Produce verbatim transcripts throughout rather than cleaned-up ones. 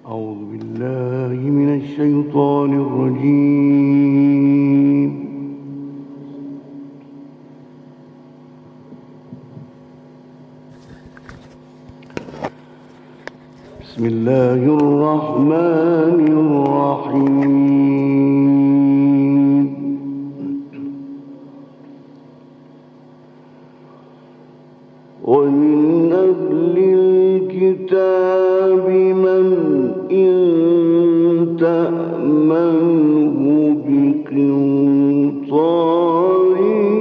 أعوذ بالله من الشيطان الرجيم. بسم الله الرحمن الرحيم. ومن أهل الكتاب من إن تأمنه بقنطار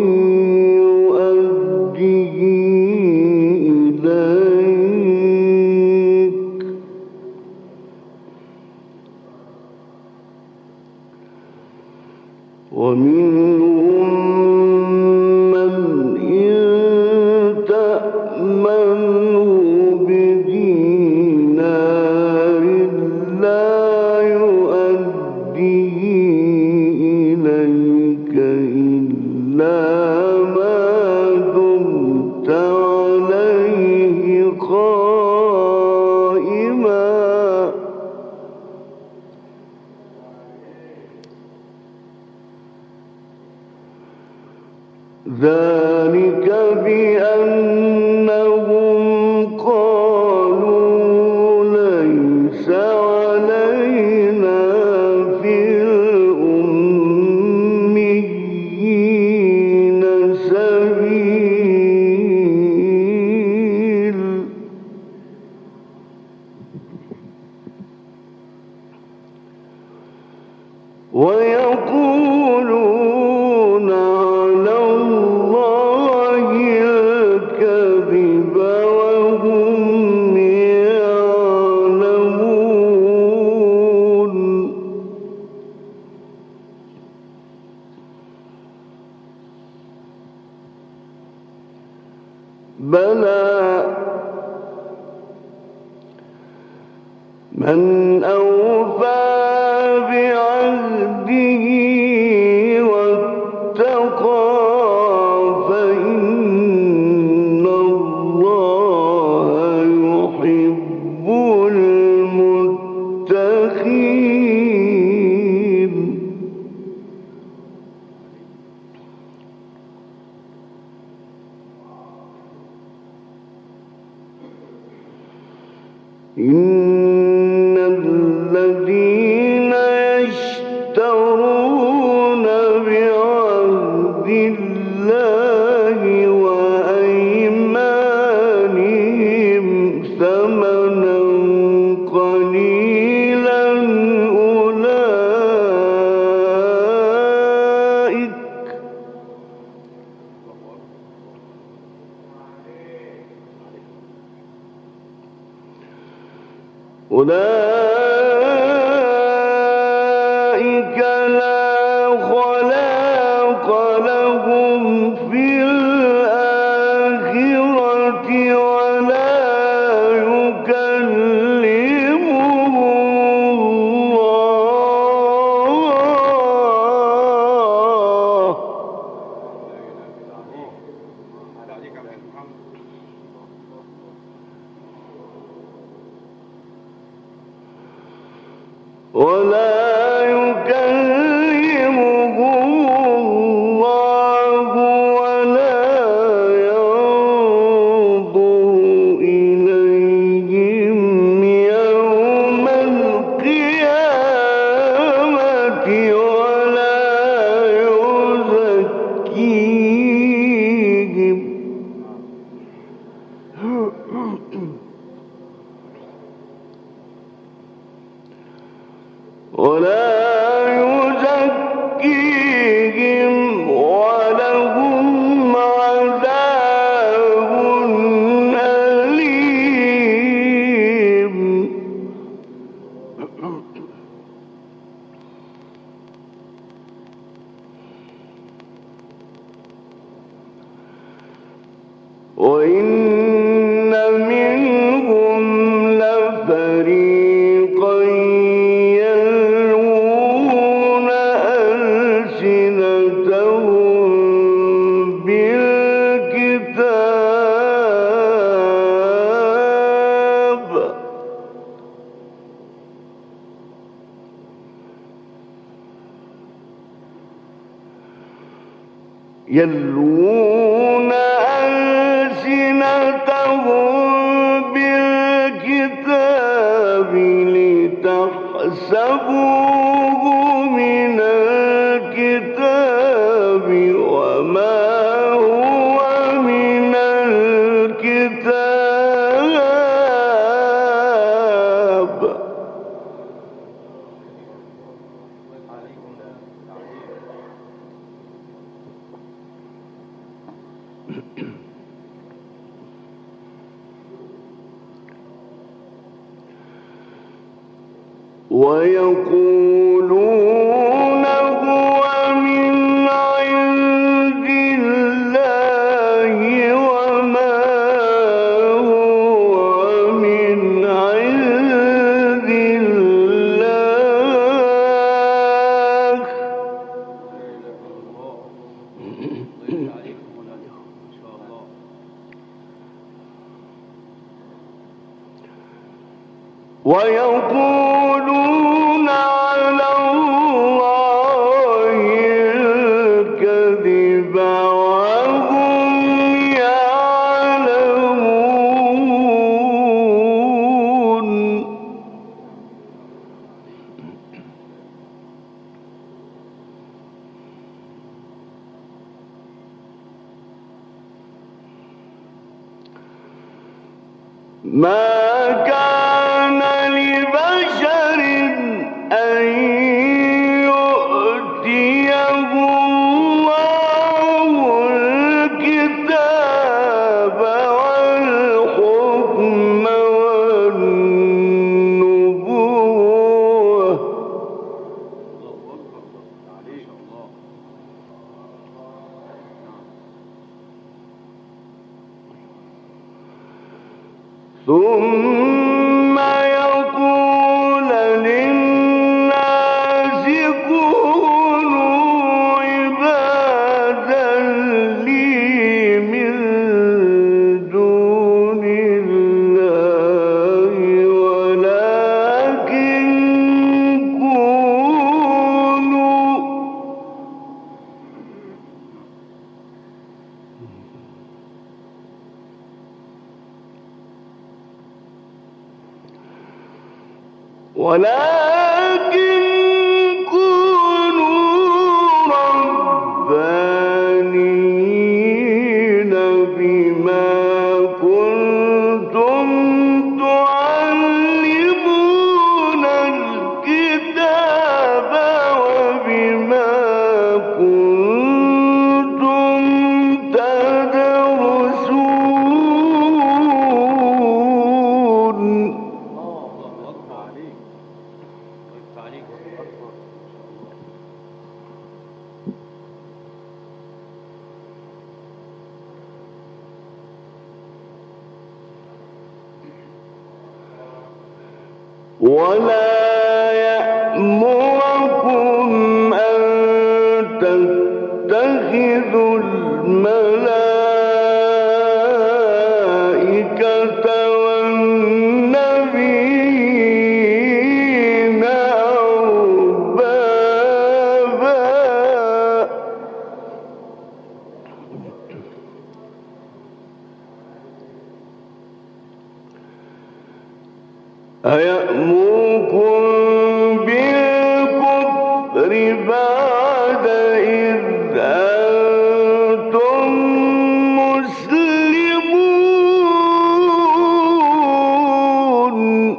يؤديه إليك ومنهم من إن تأمنه بدينار لا يؤديه إليك إلا ما دمت عليه قائما ذلك بأنهم قالوا ليس علينا في الأميين سبيل ويقولون على الله الكذب وهم يعلمون بلى من أوفى بعهده واتقى فإن الله يحب المتقين إن الذين يشترون بعهد الله وأيمانهم ثمنا قليلا أولئك أولئك لا خلاق لهم في الآخرة ولا يكلمهم الله ولا يكلمهم الله ولا ينظر إليهم يوم القيامة ولا يزكيهم ولا يزكيهم ولهم عذاب أليم وإن منهم لفريقا يلوون ألسنتهم بالكتاب يلوون ألسنتهم بالكتاب لتحسبوه من الكتاب وما هو من الكتاب ويقولون هو من عند الله وما هو من عند الله ويقولون على الله الكذب وهم يعلمون ما كان لبشر أن يؤتيه الله الكتاب والحكم والنبوة ثم يقول للناس كونوا عبادا لي من دون الله ولكن كونوا ولكن كونوا ربانيين بما كنتم تعلمون الكتاب وبما كنتم تدرسون ولا يأمركم أن تتخذوا الملائكة والنبيين أربابا أيأمركم بالكفر بعد إذ أنتم مسلمون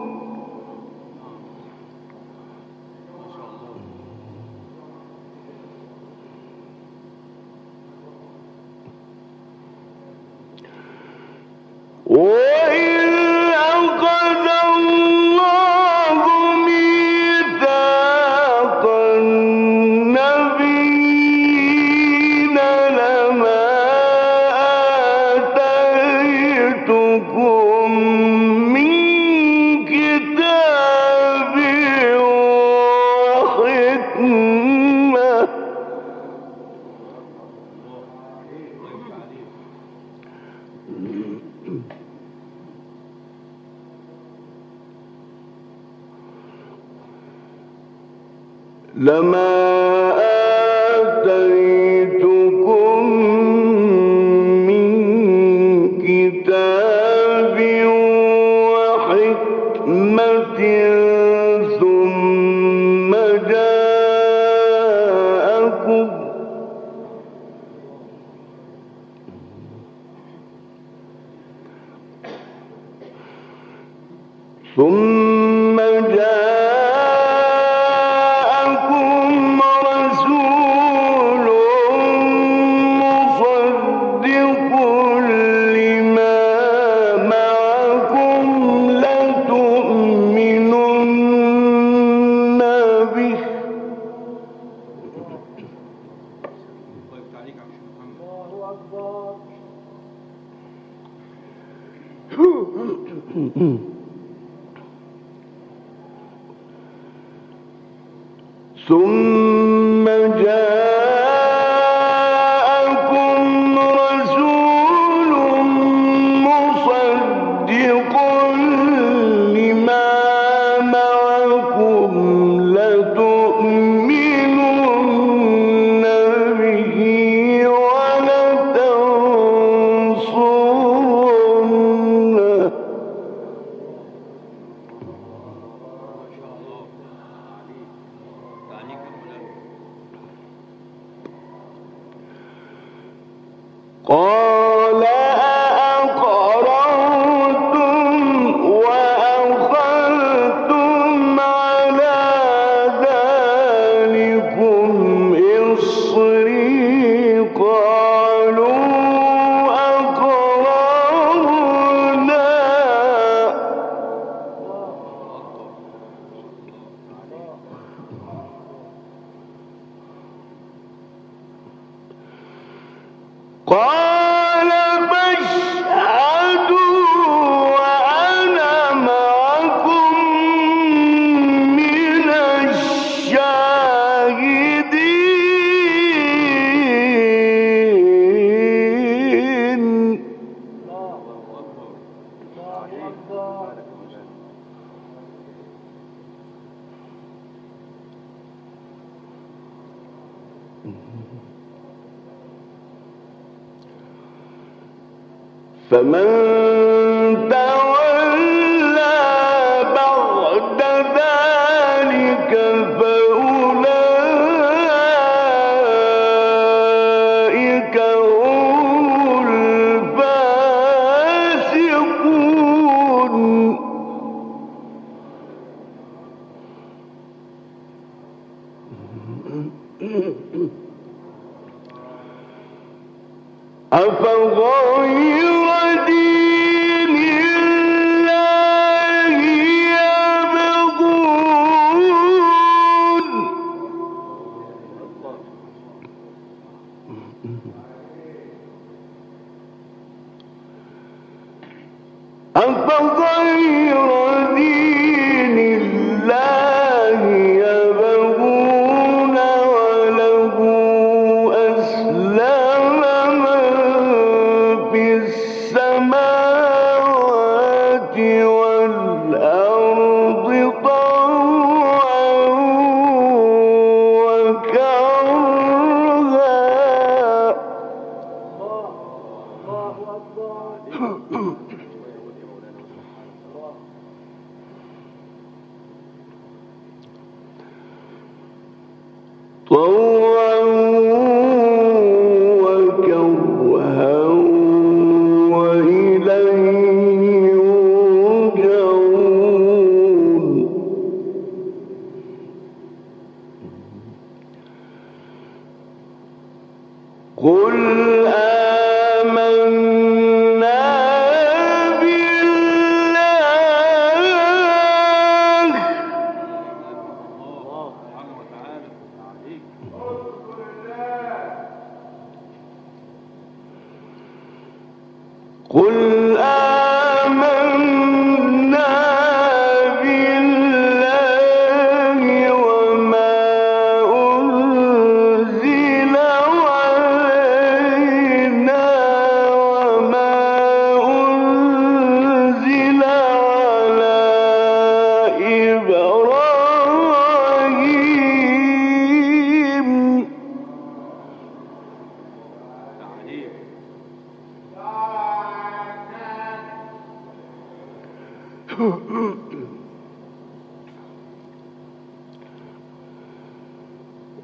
وإذ أخذ الله ميثاق النبيين لما آتيتكم من كتاب وحكمة لما آتيتكم ثم جاءكم ثم جاءكم رسول مصدق لما معكم لتؤمنن به ثم جاءكم رسول مصدق لما معكم لتؤمنن به ولتنصرنه قال أأقررتم وأخذتم على ذلكم إصري قالوا أقررنا قال فاشهدوا وأنا معكم من الشاهدين فمن تولى بعد ذلك فأولئك هم الفاسقون أفغير دين الله يبغون أفغير دين الله يبغون وله أسلم من في السماوات والأرض طوعا وكرها طوعا وكرها وإليه يرجعون قل آمنا بالله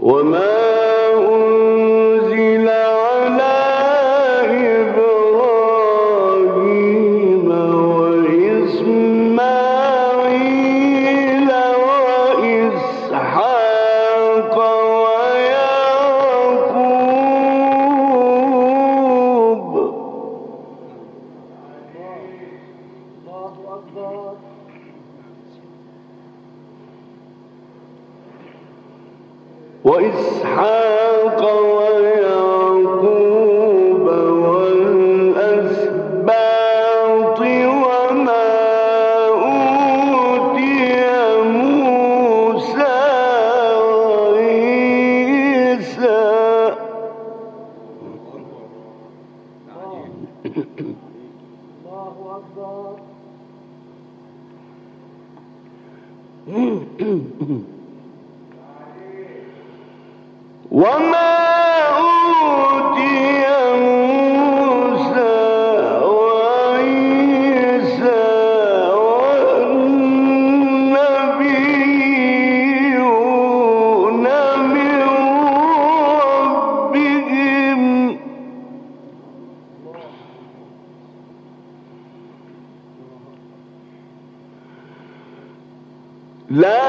وما أنزل على إبراهيم وإسماعيل وإسحاق ويعقوب وإسحاق ويعقوب والأسباط وما أوتي موسى وعيسى الله أكبر. وما أوتي موسى وعيسى والنبيون من ربهم لا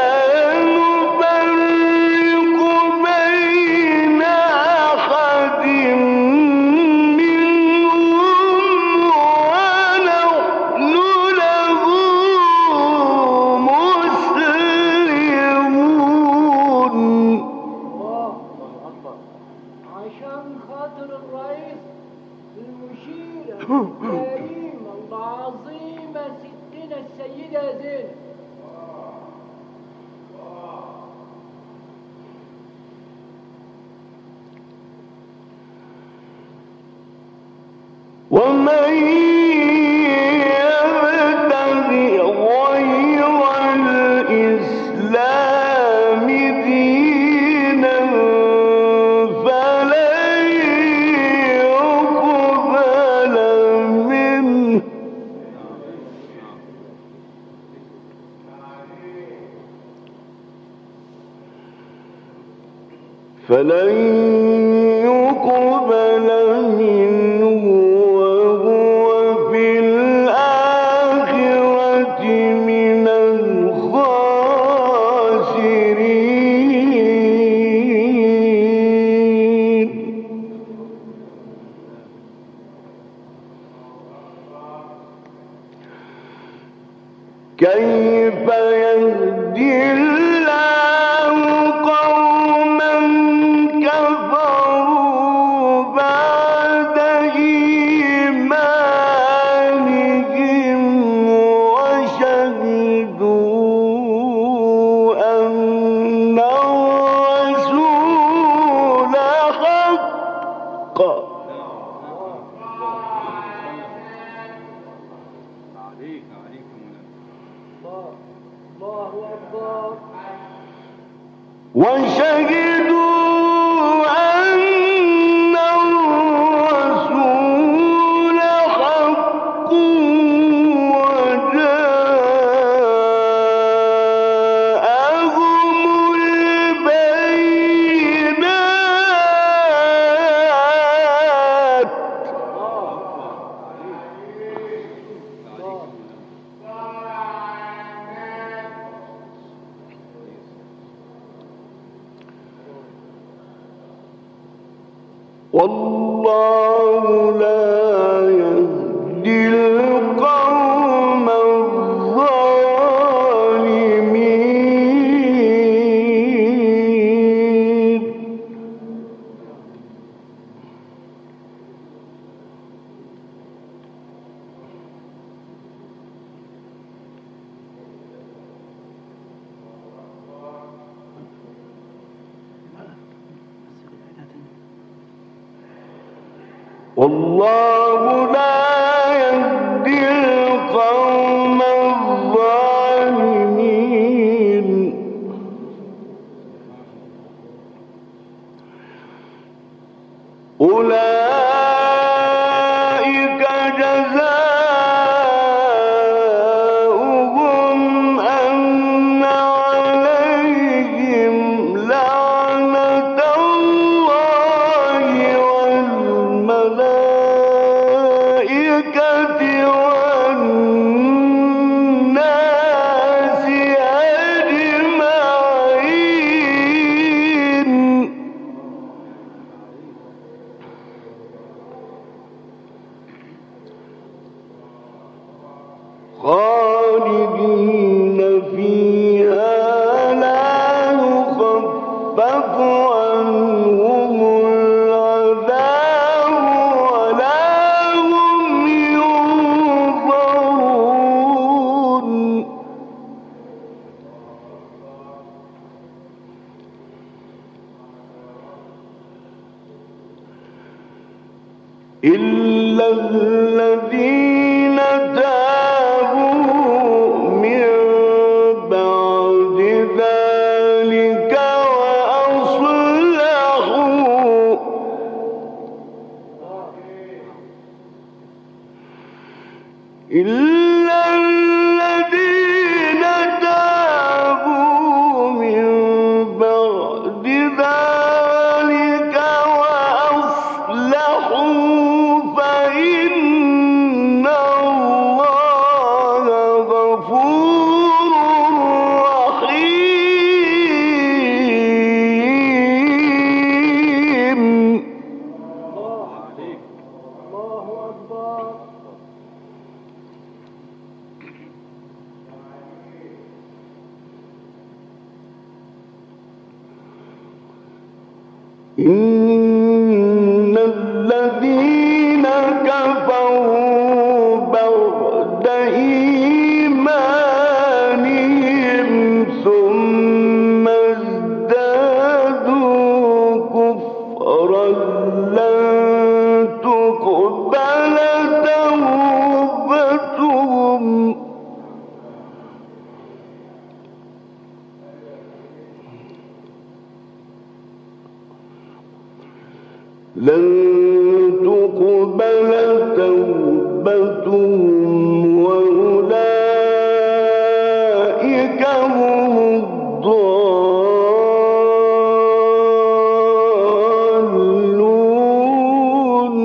الكريمة العظيمة ستنا السيدة زينب ومن يبتغي غير الإسلام دينا فلن يقبل منه فلن يقبل منه وهو في الآخرة من الخاسرين. كيف يهدي الله قوما كفروا بعد إيمانهم وشهدوا أن الرسول حق. الله أكبر. وشهدوا أن الرسول حق وجاءهم البينات. والله لا يهدي القوم الظالمين. والله لا يهدي القوم الظالمين. أولئك جزاؤهم أن عليهم لعنة إلا الذين تابوا من بعد ذلك وأصلحوا إلا الذين تابوا من بعد ذلك وأصلحوا فإن الله غفور رحيم. الله عليك. الله أكبر. إن الذين كفروا بعد إيمانهم ثم ازدادوا كفرا لن تقبل توبتهم لن تقبل توبتهم وأولئك هم الضالون.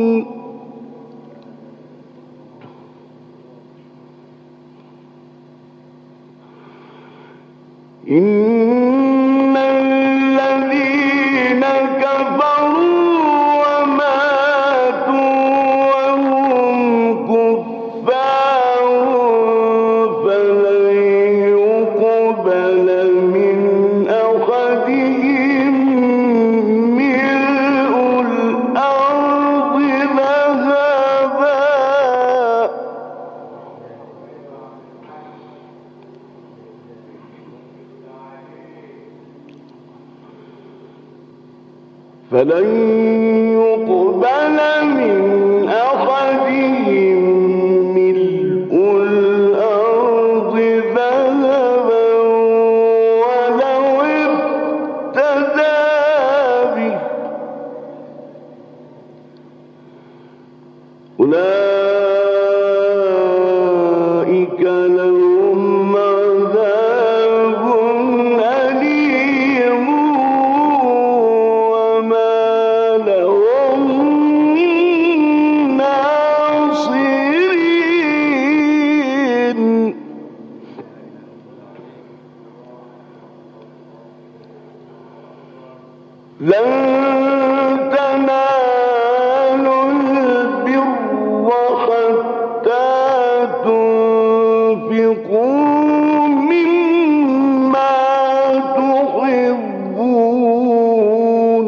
إن الذين كفروا فلن يقبل من أحدهم ملء الأرض ذهبا ولو افتدى به أولئك لهم عذاب أليم لن تنالوا البر حتى تنفقوا مما تحبون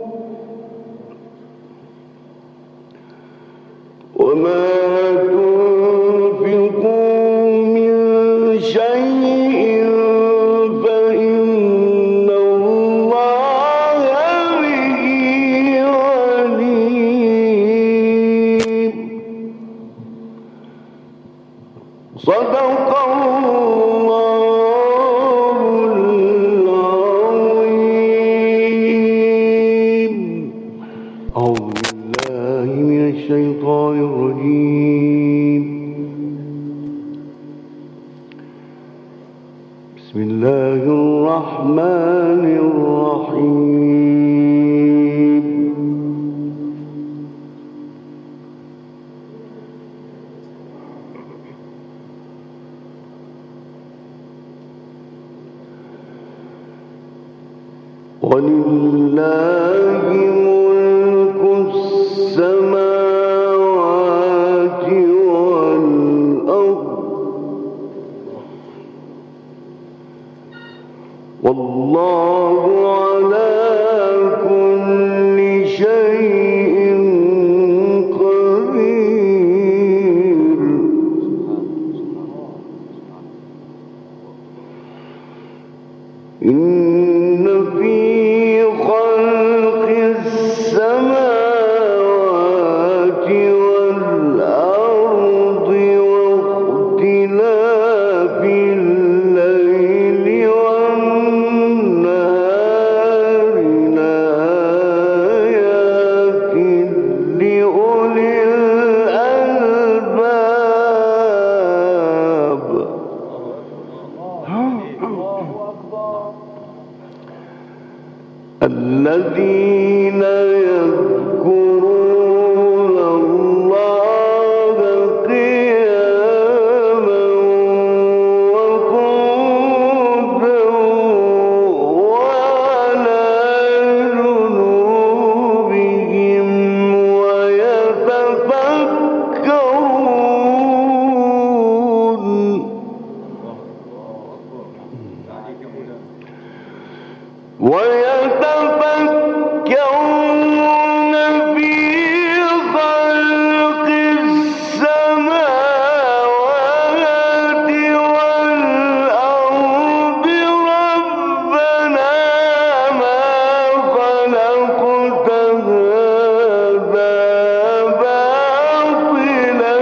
وما تنفقوا من شيء فإن الله به عليم. صدق الله العظيم. أعوذ بالله من الشيطان الرجيم. بسم الله الرحمن الرحيم. ولله ملك السماوات والأرض والله على كل شيء قدير. إن في خلق السماوات الذين يذكرون الله قياما وقعودا وعلى جنوبهم ويتفكرون ويتفكرون في خلق السماوات والأرض ربنا ما خلقت هذا باطلا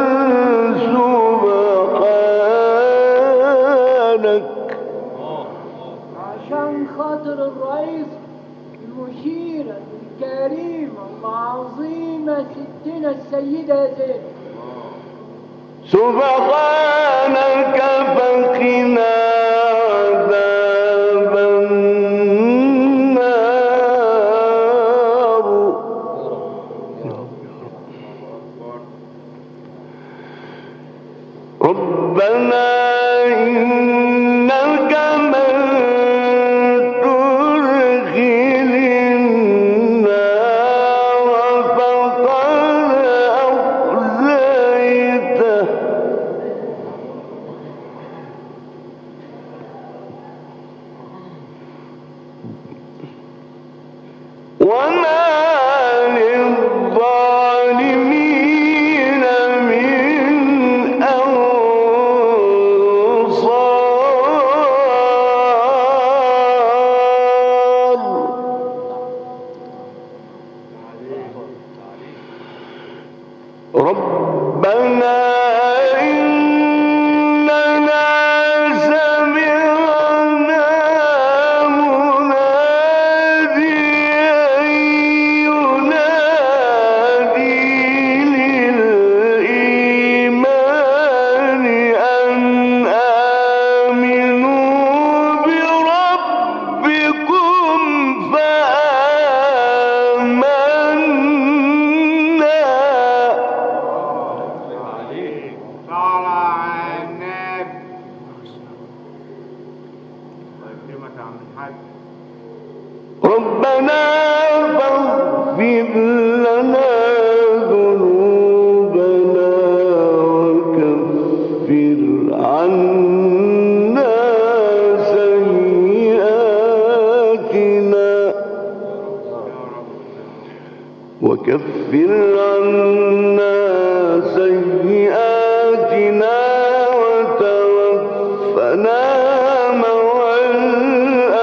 سبحانك. عشان خاطر الرئيس المشيرة الكريمة العظيمة ستنا السيدة زينب، سبحانك فقنا عذاب النار. ربنا إنك من تدخل النار فقد أخزيته وما للظالمين من أنصار. ربنا إننا سمعنا مناديا ينادي للإيمان أن آمنوا بربكم فآمنا. صلى على النبي. الله يكرمك يا عم الحاج. ربنا فاغفر لنا ذنوبنا وكفر عنا سيئاتنا وكفر عنا سيئاتنا وتوفنا مع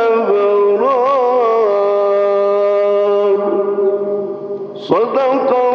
الأبرار. صدق